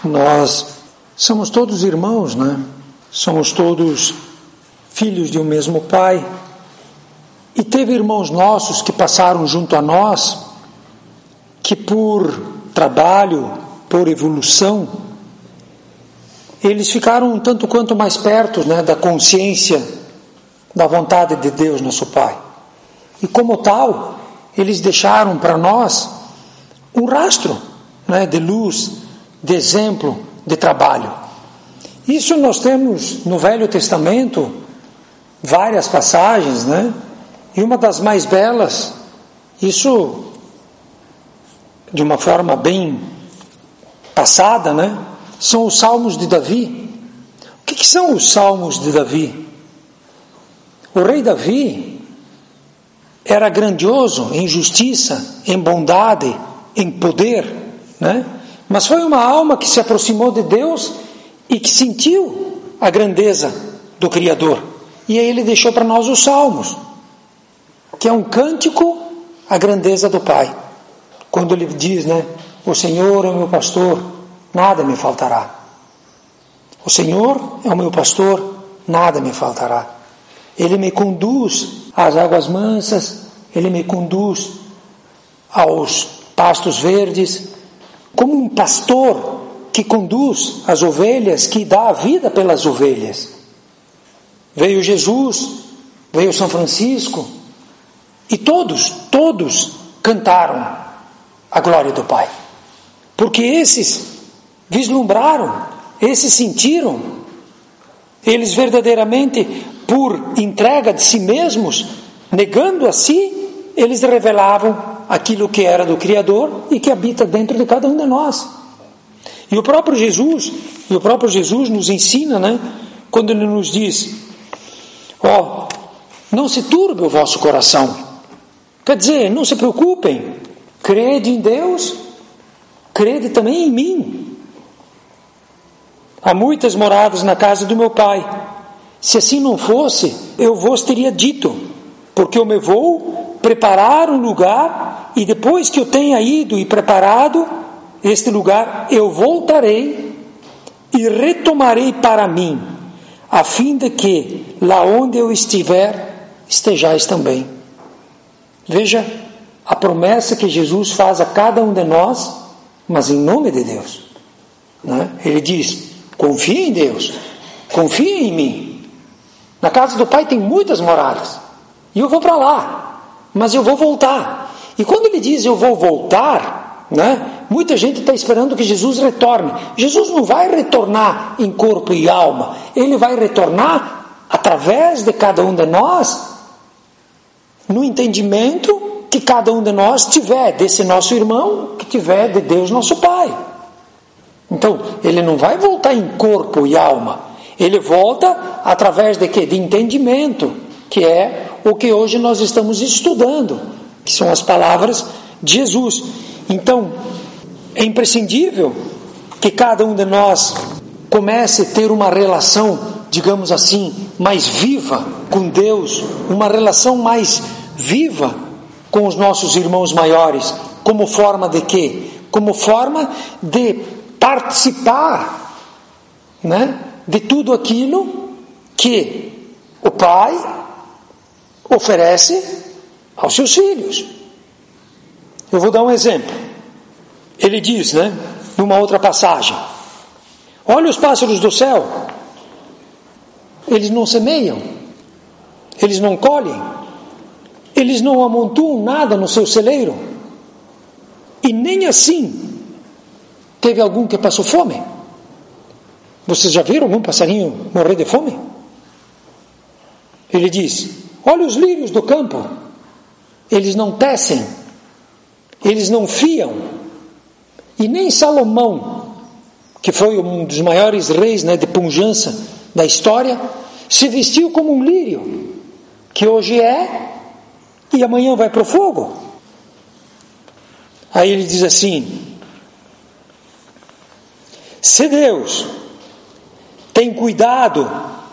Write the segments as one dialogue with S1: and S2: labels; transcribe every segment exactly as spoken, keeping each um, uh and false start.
S1: Nós somos todos irmãos, né? Somos todos filhos de um mesmo pai. E teve irmãos nossos que passaram junto a nós, que por trabalho, por evolução, eles ficaram um tanto quanto mais perto, né, da consciência, da vontade de Deus, nosso Pai. E como tal, eles deixaram para nós um rastro, né, de luz, de exemplo, de trabalho. Isso nós temos no Velho Testamento várias passagens, né? E uma das mais belas, isso de uma forma bem passada, né? São os Salmos de Davi. O que, que são os Salmos de Davi? O rei Davi era grandioso em justiça, em bondade, em poder, né? Mas foi uma alma que se aproximou de Deus e que sentiu a grandeza do Criador. E aí ele deixou para nós os Salmos, que é um cântico à grandeza do Pai. Quando ele diz, né? O Senhor é o meu pastor, nada me faltará. O Senhor é o meu pastor, nada me faltará. Ele me conduz às águas mansas, Ele me conduz aos pastos verdes, como um pastor que conduz as ovelhas, que dá a vida pelas ovelhas. Veio Jesus, veio São Francisco, e todos, todos cantaram a glória do Pai. Porque esses vislumbraram, esses sentiram, eles verdadeiramente, por entrega de si mesmos, negando a si, eles revelavam aquilo que era do Criador e que habita dentro de cada um de nós. E o próprio Jesus, e o próprio Jesus nos ensina, né, quando ele nos diz: ó, oh, não se turbe o vosso coração. Quer dizer, não se preocupem, crede em Deus, crede também em mim. Há muitas moradas na casa do meu Pai. Se assim não fosse, eu vos teria dito, porque eu me vou preparar um lugar, e depois que eu tenha ido e preparado este lugar, eu voltarei e retomarei para mim, a fim de que lá onde eu estiver, estejais também. Veja a promessa que Jesus faz a cada um de nós, mas em nome de Deus, né? Ele diz: confia em Deus, confia em mim. Na casa do Pai tem muitas moradas, e eu vou para lá, mas eu vou voltar. E quando ele diz eu vou voltar, né, muita gente está esperando que Jesus retorne. Jesus não vai retornar em corpo e alma, ele vai retornar através de cada um de nós, no entendimento que cada um de nós tiver desse nosso irmão, que tiver de Deus nosso Pai. Então, ele não vai voltar em corpo e alma, ele volta através de quê? De entendimento, que é o que hoje nós estamos estudando, que são as palavras de Jesus. Então, é imprescindível que cada um de nós comece a ter uma relação, digamos assim, mais viva com Deus, uma relação mais viva com os nossos irmãos maiores, como forma de quê? Como forma de participar, né, de tudo aquilo que o Pai oferece aos seus filhos. Eu vou dar um exemplo. Ele diz, né, numa outra passagem: olha os pássaros do céu, eles não semeiam, eles não colhem, eles não amontoam nada no seu celeiro, e nem assim teve algum que passou fome. Vocês já viram algum passarinho morrer de fome? Ele diz: olha os lírios do campo, eles não tecem, eles não fiam, e nem Salomão, que foi um dos maiores reis, né, de pujança da história, se vestiu como um lírio, que hoje é e amanhã vai para o fogo. Aí ele diz assim: se Deus tem cuidado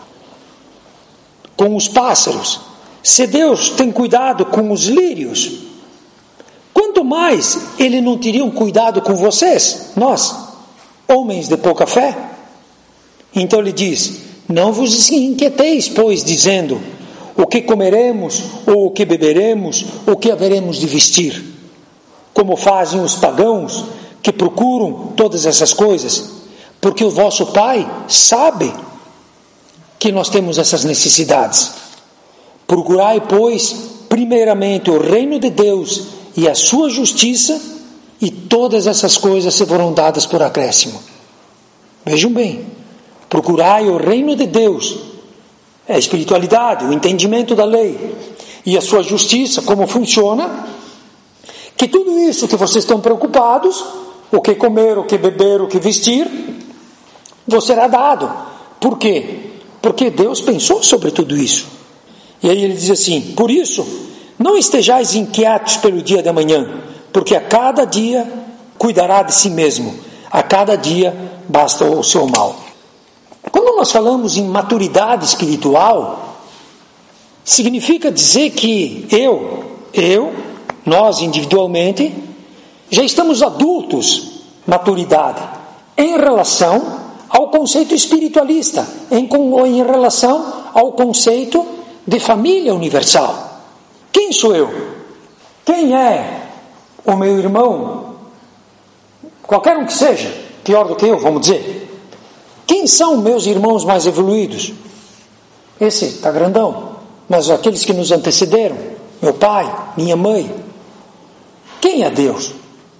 S1: com os pássaros, se Deus tem cuidado com os lírios, quanto mais Ele não teria um cuidado com vocês, nós. homens de pouca fé? Então ele diz: não vos inquieteis, pois, dizendo: o que comeremos, ou o que beberemos, ou o que haveremos de vestir? Como fazem os pagãos, que procuram todas essas coisas, porque o vosso Pai sabe que nós temos essas necessidades. Procurai, pois, primeiramente o reino de Deus e a sua justiça, e todas essas coisas se foram dadas por acréscimo. Vejam bem, procurai o reino de Deus, é a espiritualidade, o entendimento da lei, e a sua justiça, como funciona, que tudo isso que vocês estão preocupados, o que comer, o que beber, o que vestir, vos será dado. Por quê? Porque Deus pensou sobre tudo isso. E aí ele diz assim: por isso, não estejais inquietos pelo dia de amanhã, porque a cada dia cuidará de si mesmo, a cada dia basta o seu mal. Quando nós falamos em maturidade espiritual, significa dizer que eu, eu, nós individualmente, já estamos adultos, maturidade, em relação ao conceito espiritualista, em, em relação ao conceito de família universal. Quem sou eu? Quem é o meu irmão? Qualquer um que seja, pior do que eu, vamos dizer. Quem são meus irmãos mais evoluídos? Esse está grandão, mas aqueles que nos antecederam, meu pai, minha mãe. Quem é Deus?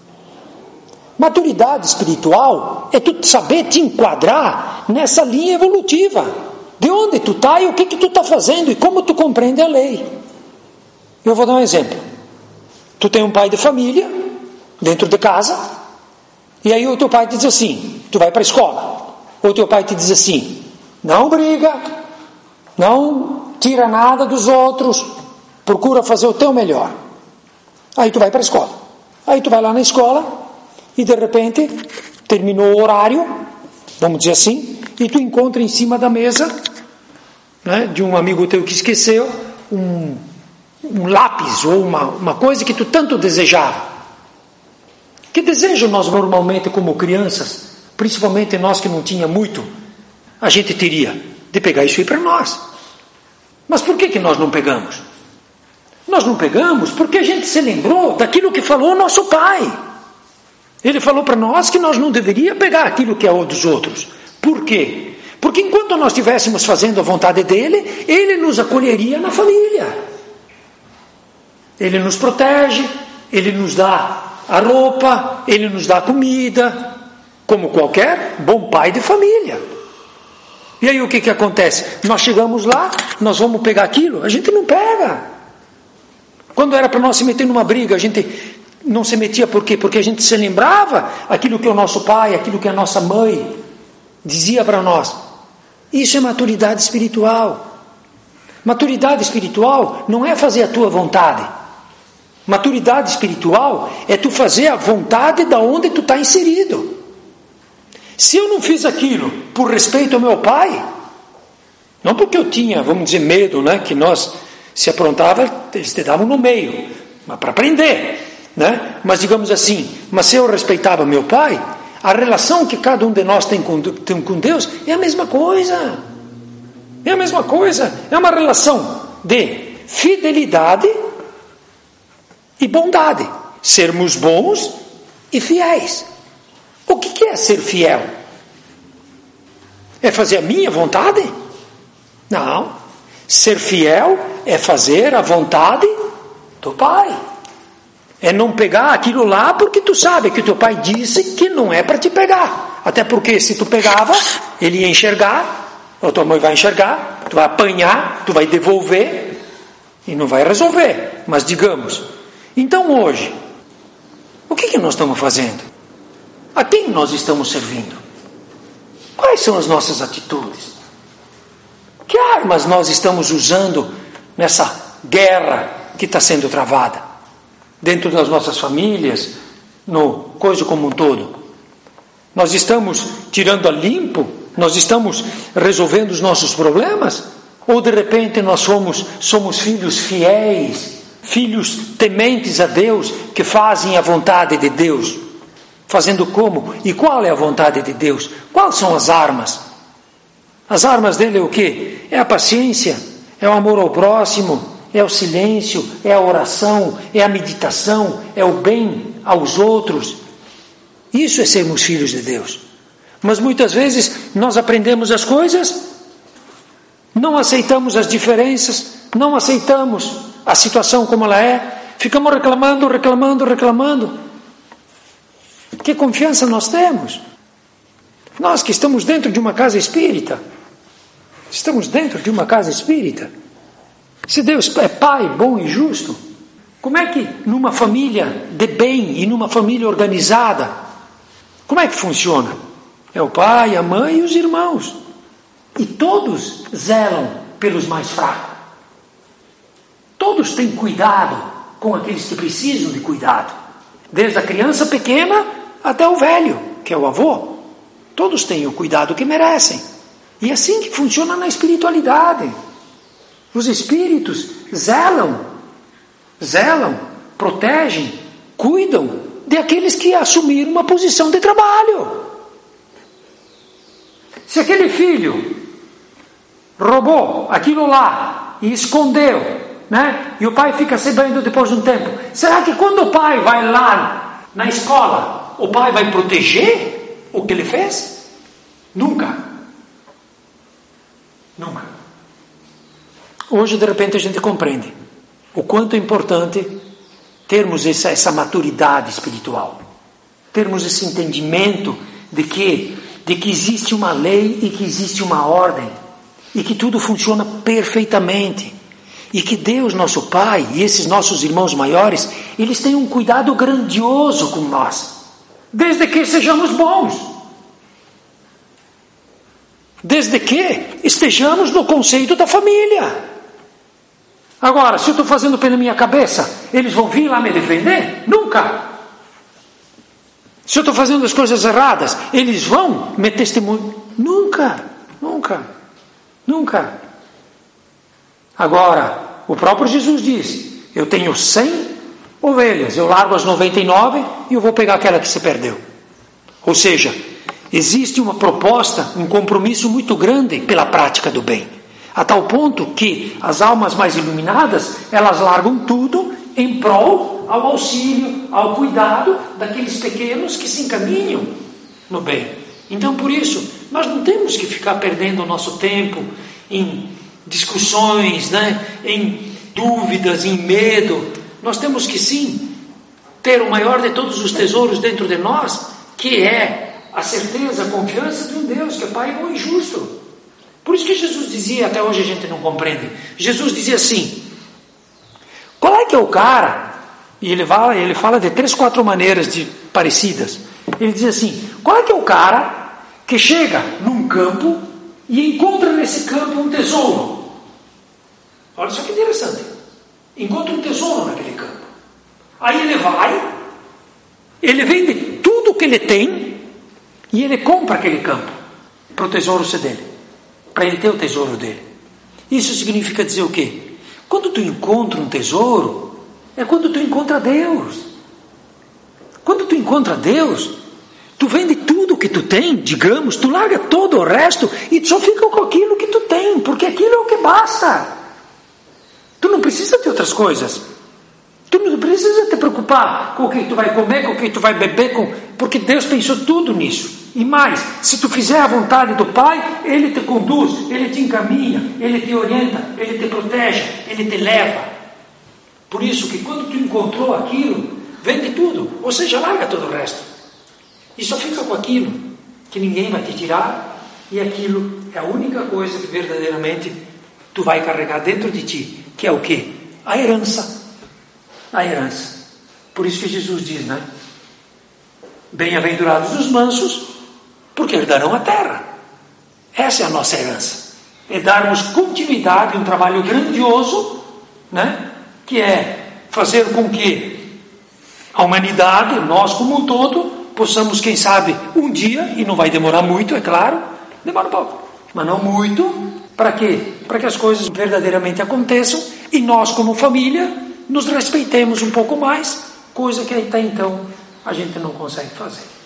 S1: Maturidade espiritual é tu saber te enquadrar nessa linha evolutiva. De onde tu está e o que, que tu está fazendo e como tu compreende a lei. Eu vou dar um exemplo. Tu tem um pai de família dentro de casa, e aí o teu pai te diz assim: tu vai para a escola. Ou o teu pai te diz assim: não briga, não tira nada dos outros, procura fazer o teu melhor. Aí tu vai para a escola. Aí tu vai lá na escola e de repente terminou o horário, vamos dizer assim, e tu encontra em cima da mesa, né, de um amigo teu que esqueceu um, um lápis ou uma, uma coisa que tu tanto desejava. Que desejo nós normalmente como crianças, principalmente nós que não tinha muito, a gente teria de pegar isso aí para nós. Mas por que que nós não pegamos? Nós não pegamos porque a gente se lembrou daquilo que falou o nosso pai. Ele falou para nós que nós não deveríamos pegar aquilo que é o dos outros. Por quê? Porque enquanto nós estivéssemos fazendo a vontade dele, ele nos acolheria na família. Ele nos protege, ele nos dá a roupa, ele nos dá a comida, como qualquer bom pai de família. E aí o que que acontece? Nós chegamos lá, nós vamos pegar aquilo, a gente não pega. Quando era para nós se meter numa briga, a gente não se metia por quê? Porque a gente se lembrava aquilo que o nosso pai, aquilo que a nossa mãe dizia para nós. Isso é maturidade espiritual. Maturidade espiritual não é fazer a tua vontade. Maturidade espiritual é tu fazer a vontade da onde tu está inserido. Se eu não fiz aquilo por respeito ao meu pai, não porque eu tinha, vamos dizer, medo, né, que nós se aprontava, eles te davam no meio, mas para aprender. Né? Mas digamos assim, mas se eu respeitava meu pai, a relação que cada um de nós tem com, tem com Deus é a mesma coisa. É a mesma coisa. É uma relação de fidelidade e bondade. Sermos bons e fiéis. O que, que é ser fiel? É fazer a minha vontade? Não. Ser fiel é fazer a vontade do Pai. É não pegar aquilo lá porque tu sabe que o teu pai disse que não é para te pegar. Até porque se tu pegava, ele ia enxergar, ou tua mãe vai enxergar, tu vai apanhar, tu vai devolver e não vai resolver. Mas digamos, então hoje, o que, que nós estamos fazendo? A quem nós estamos servindo? Quais são as nossas atitudes? Que armas nós estamos usando nessa guerra que está sendo travada? Dentro das nossas famílias, no coisa como um todo. Nós estamos tirando a limpo? Nós estamos resolvendo os nossos problemas? Ou de repente nós somos, somos filhos fiéis, filhos tementes a Deus, que fazem a vontade de Deus? Fazendo como? E qual é a vontade de Deus? Quais são as armas? As armas dele é o quê? É a paciência, é o amor ao próximo, é o silêncio, é a oração, é a meditação, é o bem aos outros. Isso é sermos filhos de Deus. Mas muitas vezes nós aprendemos as coisas, não aceitamos as diferenças, não aceitamos a situação como ela é, ficamos reclamando, reclamando, reclamando. Que confiança nós temos? Nós que estamos dentro de uma casa espírita, estamos dentro de uma casa espírita. Se Deus é Pai bom e justo, como é que numa família de bem e numa família organizada, como é que funciona? É o pai, a mãe e os irmãos. E todos zelam pelos mais fracos. Todos têm cuidado com aqueles que precisam de cuidado. Desde a criança pequena até o velho, que é o avô. Todos têm o cuidado que merecem. E é assim que funciona na espiritualidade. Os espíritos zelam, zelam, protegem, cuidam de aqueles que assumiram uma posição de trabalho. Se aquele filho roubou aquilo lá e escondeu, né? E o pai fica sabendo depois de um tempo, será que quando o pai vai lá na escola, o pai vai proteger o que ele fez? Nunca. Nunca. Hoje, de repente, a gente compreende o quanto é importante termos essa, essa maturidade espiritual, termos esse entendimento de que, de que existe uma lei e que existe uma ordem, e que tudo funciona perfeitamente, e que Deus, nosso Pai, e esses nossos irmãos maiores, eles têm um cuidado grandioso com nós, desde que sejamos bons, desde que estejamos no conceito da família. Agora, se eu estou fazendo pela minha cabeça, eles vão vir lá me defender? Nunca. Se eu estou fazendo as coisas erradas, eles vão me testemunhar? Nunca, nunca, nunca. Agora, o próprio Jesus diz, eu tenho cem ovelhas, eu largo as noventa e nove e eu vou pegar aquela que se perdeu. Ou seja, existe uma proposta, um compromisso muito grande pela prática do bem. A tal ponto que as almas mais iluminadas, elas largam tudo em prol ao auxílio, ao cuidado daqueles pequenos que se encaminham no bem. Então, por isso, nós não temos que ficar perdendo o nosso tempo em discussões, né? Em dúvidas, em medo. Nós temos que sim ter o maior de todos os tesouros dentro de nós, que é a certeza, a confiança de um Deus que é Pai bom e justo. Por isso que Jesus dizia, até hoje a gente não compreende, Jesus dizia assim, qual é que é o cara, e ele fala, ele fala de três, quatro maneiras de, parecidas, ele diz assim, qual é que é o cara que chega num campo e encontra nesse campo um tesouro? Olha só que interessante, encontra um tesouro naquele campo, aí ele vai, ele vende tudo o que ele tem e ele compra aquele campo para o tesouro ser dele, para ele ter o tesouro dele. Isso significa dizer o quê? Quando tu encontra um tesouro, é quando tu encontra Deus. Quando tu encontra Deus, tu vende tudo que tu tem, digamos, tu larga todo o resto e só fica com aquilo que tu tem, porque aquilo é o que basta. Tu não precisa de outras coisas. Tu não precisa te preocupar com o que tu vai comer, com o que tu vai beber, com... porque Deus pensou tudo nisso. E mais, se tu fizer a vontade do Pai, Ele te conduz, Ele te encaminha, Ele te orienta, Ele te protege, Ele te leva. Por isso que quando tu encontrou aquilo, vende tudo, ou seja, larga todo o resto. E só fica com aquilo que ninguém vai te tirar, e aquilo é a única coisa que verdadeiramente tu vai carregar dentro de ti, que é o quê? A herança. A herança. Por isso que Jesus diz, né? Bem-aventurados os mansos, porque herdarão a terra. Essa é a nossa herança. É darmos continuidade a um trabalho grandioso, né? Que é fazer com que a humanidade, nós como um todo, possamos, quem sabe, um dia, e não vai demorar muito, é claro, demora um pouco, mas não muito, para quê? Para que as coisas verdadeiramente aconteçam e nós como família nos respeitemos um pouco mais, coisa que até então a gente não consegue fazer.